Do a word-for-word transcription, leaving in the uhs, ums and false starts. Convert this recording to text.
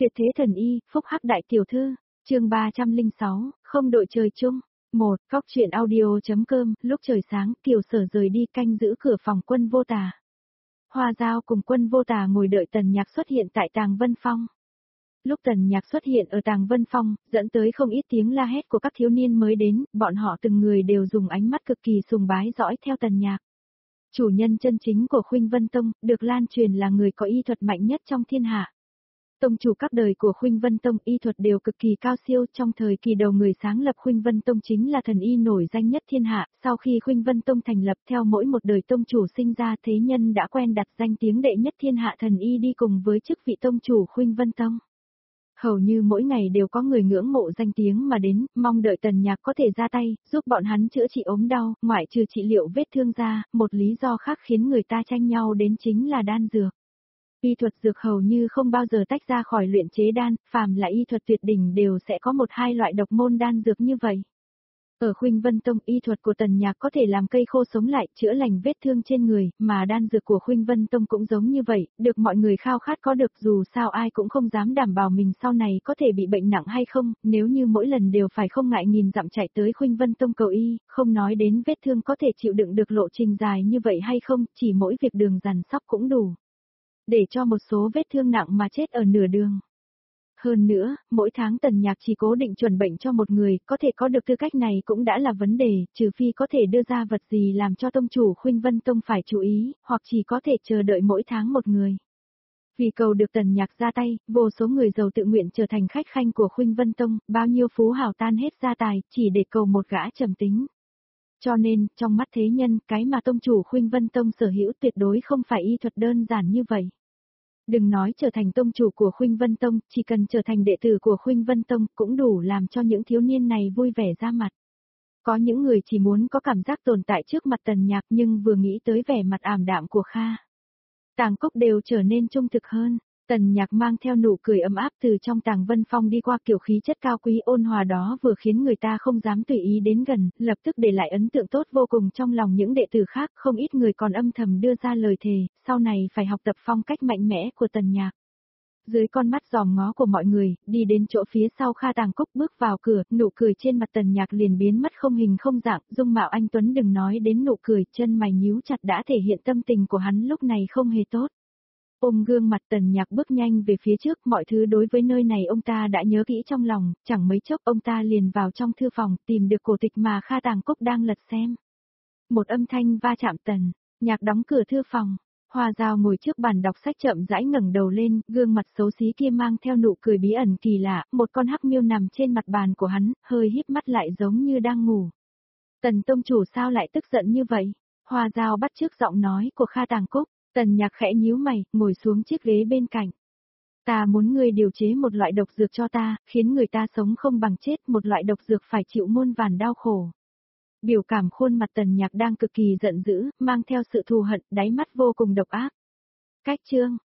Tuyệt thế thần y, phúc hắc đại tiểu thư, chương ba trăm lẻ sáu, không đội trời chung. một. Góc truyện audio.com, lúc trời sáng, Kiều Sở rời đi canh giữ cửa phòng Quân Vô Tà. Hoa Dao cùng Quân Vô Tà ngồi đợi Tần Nhạc xuất hiện tại Tàng Vân Phong. Lúc Tần Nhạc xuất hiện ở Tàng Vân Phong, dẫn tới không ít tiếng la hét của các thiếu niên mới đến, bọn họ từng người đều dùng ánh mắt cực kỳ sùng bái dõi theo Tần Nhạc. Chủ nhân chân chính của Khuynh Vân Tông, được lan truyền là người có y thuật mạnh nhất trong thiên hạ. Tông chủ các đời của Khuynh Vân Tông y thuật đều cực kỳ cao siêu, trong thời kỳ đầu người sáng lập Khuynh Vân Tông chính là thần y nổi danh nhất thiên hạ, sau khi Khuynh Vân Tông thành lập theo mỗi một đời tông chủ sinh ra thế nhân đã quen đặt danh tiếng đệ nhất thiên hạ thần y đi cùng với chức vị tông chủ Khuynh Vân Tông. Hầu như mỗi ngày đều có người ngưỡng mộ danh tiếng mà đến, mong đợi Tần Nhạc có thể ra tay, giúp bọn hắn chữa trị ốm đau, ngoại trừ trị liệu vết thương ra, một lý do khác khiến người ta tranh nhau đến chính là đan dược. Y thuật dược hầu như không bao giờ tách ra khỏi luyện chế đan, phàm là y thuật tuyệt đỉnh đều sẽ có một hai loại độc môn đan dược như vậy. Ở Khuynh Vân Tông, y thuật của Tần Nhạc có thể làm cây khô sống lại, chữa lành vết thương trên người, mà đan dược của Khuynh Vân Tông cũng giống như vậy, được mọi người khao khát có được, dù sao ai cũng không dám đảm bảo mình sau này có thể bị bệnh nặng hay không, nếu như mỗi lần đều phải không ngại nghìn dặm chạy tới Khuynh Vân Tông cầu y, không nói đến vết thương có thể chịu đựng được lộ trình dài như vậy hay không, chỉ mỗi việc đường dằn sóc cũng đủ. Để cho một số vết thương nặng mà chết ở nửa đường. Hơn nữa, mỗi tháng Tần Nhạc chỉ cố định chuẩn bệnh cho một người, có thể có được tư cách này cũng đã là vấn đề, trừ phi có thể đưa ra vật gì làm cho tông chủ Khuynh Vân Tông phải chú ý, hoặc chỉ có thể chờ đợi mỗi tháng một người. Vì cầu được Tần Nhạc ra tay, vô số người giàu tự nguyện trở thành khách khanh của Khuynh Vân Tông, bao nhiêu phú hào tan hết gia tài, chỉ để cầu một gã trầm tính. Cho nên, trong mắt thế nhân, cái mà tông chủ Khuynh Vân Tông sở hữu tuyệt đối không phải y thuật đơn giản như vậy. Đừng nói trở thành tông chủ của Khuynh Vân Tông, chỉ cần trở thành đệ tử của Khuynh Vân Tông cũng đủ làm cho những thiếu niên này vui vẻ ra mặt. Có những người chỉ muốn có cảm giác tồn tại trước mặt Tần Nhạc nhưng vừa nghĩ tới vẻ mặt ảm đạm của Kha Tàng Cốc đều trở nên trung thực hơn. Tần Nhạc mang theo nụ cười ấm áp từ trong Tàng Vân Phong đi qua, kiểu khí chất cao quý ôn hòa đó vừa khiến người ta không dám tùy ý đến gần, lập tức để lại ấn tượng tốt vô cùng trong lòng những đệ tử khác, không ít người còn âm thầm đưa ra lời thề, sau này phải học tập phong cách mạnh mẽ của Tần Nhạc. Dưới con mắt dòm ngó của mọi người, đi đến chỗ phía sau Kha Tàng Cốc bước vào cửa, nụ cười trên mặt Tần Nhạc liền biến mất không hình không dạng, dung mạo anh tuấn đừng nói đến nụ cười, chân mày nhíu chặt đã thể hiện tâm tình của hắn lúc này không hề tốt. Ôm gương mặt Tần Nhạc bước nhanh về phía trước, mọi thứ đối với nơi này ông ta đã nhớ kỹ trong lòng, chẳng mấy chốc ông ta liền vào trong thư phòng, tìm được cổ tịch mà Kha Tàng Cốc đang lật xem. Một âm thanh va chạm, Tần Nhạc đóng cửa thư phòng. Hoa Dao ngồi trước bàn đọc sách chậm rãi ngẩng đầu lên, gương mặt xấu xí kia mang theo nụ cười bí ẩn kỳ lạ, một con hắc miêu nằm trên mặt bàn của hắn, hơi híp mắt lại giống như đang ngủ. Tần tông chủ sao lại tức giận như vậy? Hoa Dao bắt chước giọng nói của Kha Tàng Cốc. Tần Nhạc khẽ nhíu mày, ngồi xuống chiếc ghế bên cạnh. Ta muốn ngươi điều chế một loại độc dược cho ta, khiến người ta sống không bằng chết, một loại độc dược phải chịu muôn vàn đau khổ. Biểu cảm khuôn mặt Tần Nhạc đang cực kỳ giận dữ, mang theo sự thù hận, đáy mắt vô cùng độc ác. Cách chương,